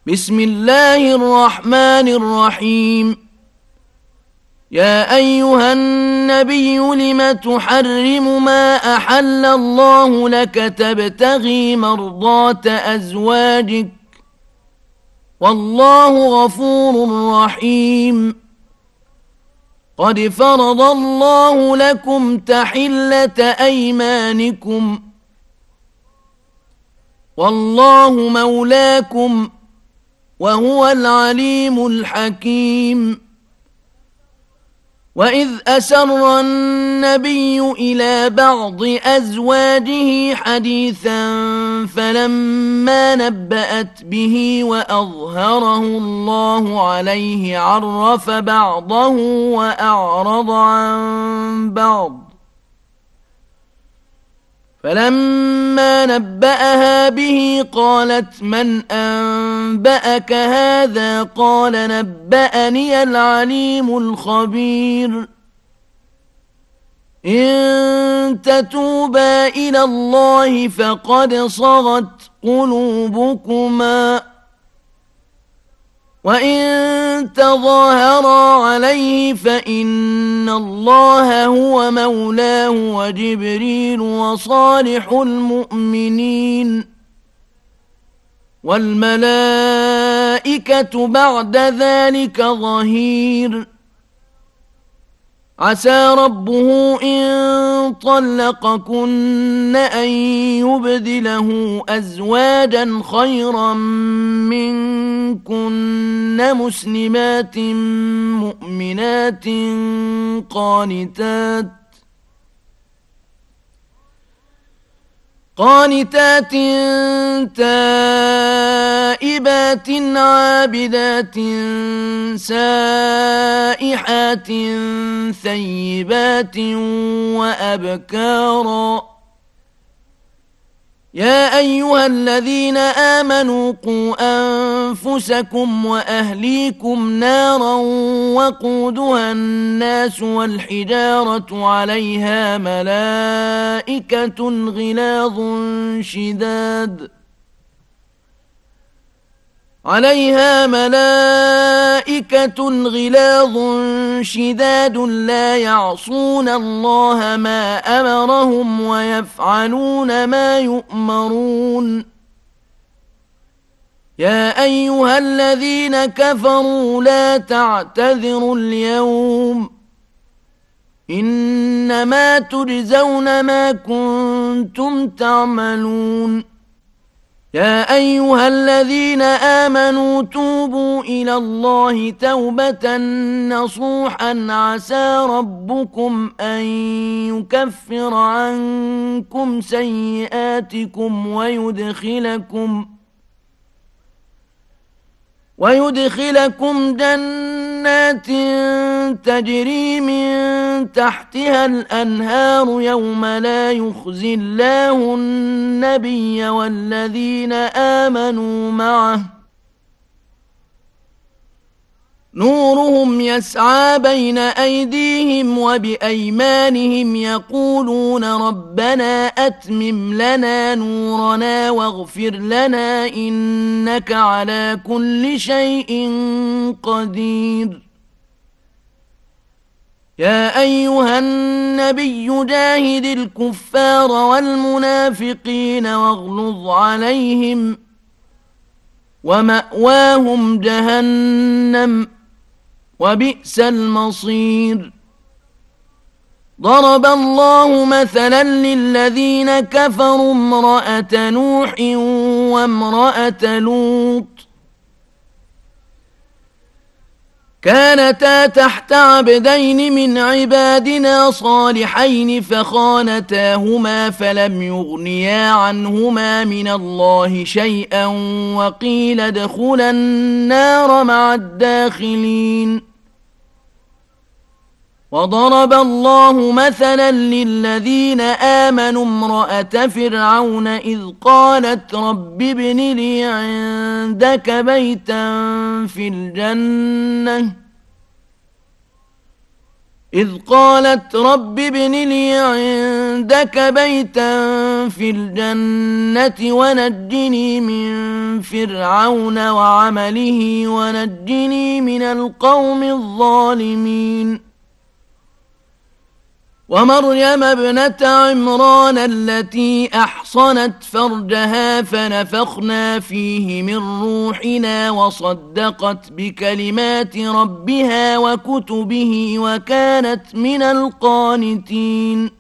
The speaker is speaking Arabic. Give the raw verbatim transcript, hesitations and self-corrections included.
بسم الله الرحمن الرحيم. يا أيها النبي لم تحرم ما أحل الله لك تبتغي مرضات أزواجك والله غفور رحيم. قد فرض الله لكم تحلة أيمانكم والله مولاكم وهو العليم الحكيم. وإذ أسر النبي إلى بعض أزواجه حديثا فلما نبأت به وأظهره الله عليه عرف بعضه وأعرض عن بعض فلما نبأها به قالت من أنبأك هذا قال نبأني العليم الخبير. إن تتوبا إلى الله فقد صغت قلوبكما وإن تظاهرا عليه فإن الله هو مولاه وجبريل وصالح المؤمنين والملائكة بعد ذلك ظهير. عسى ربه إن طلقكن أن يبدله أزواجا خيرا منكن مسلمات مؤمنات قانتات قانتات تائبات عابدات سائحات ثيبات وأبكارا. يا أيها الذين آمنوا قوا أنفسكم وأهليكم نارا وقودها الناس والحجارة عليها ملائكة غلاظ شداد عليها ملائكة غلاظ شداد لا يعصون الله ما أمرهم ويفعلون ما يؤمرون. يا أيها الذين كفروا لا تعتذروا اليوم إنما تجزون ما كنتم تعملون. يا أيها الذين آمنوا توبوا إلى الله توبة نصوحا عسى ربكم أن يكفر عنكم سيئاتكم ويدخلكم ويدخلكم جنات تجري من تحتها الأنهار يوم لا يخزي الله النبي والذين آمنوا معه نورهم يسعى بين أيديهم وبأيمانهم يقولون ربنا أتمم لنا نورنا واغفر لنا إنك على كل شيء قدير. يا أيها النبي جاهد الكفار والمنافقين واغلظ عليهم ومأواهم جهنم وبئس المصير. ضرب الله مثلا للذين كفروا امرأة نوح وامرأة لوط كانتا تحت عبدين من عبادنا صالحين فخانتاهما فلم يغنيا عنهما من الله شيئا وقيل ادخلا النار مع الداخلين. وضرب الله مثلا للذين آمنوا امرأة فرعون إذ قالت رب ابن لي عندك بيتا في الجنة إذ قالت رب ابن لي عندك بيتا في الجنة ونجني من فرعون وعمله ونجني من القوم الظالمين ومريم ابنة عمران التي أحصنت فرجها فنفخنا فيه من روحنا وصدقت بكلمات ربها وكتبه وكانت من القانتين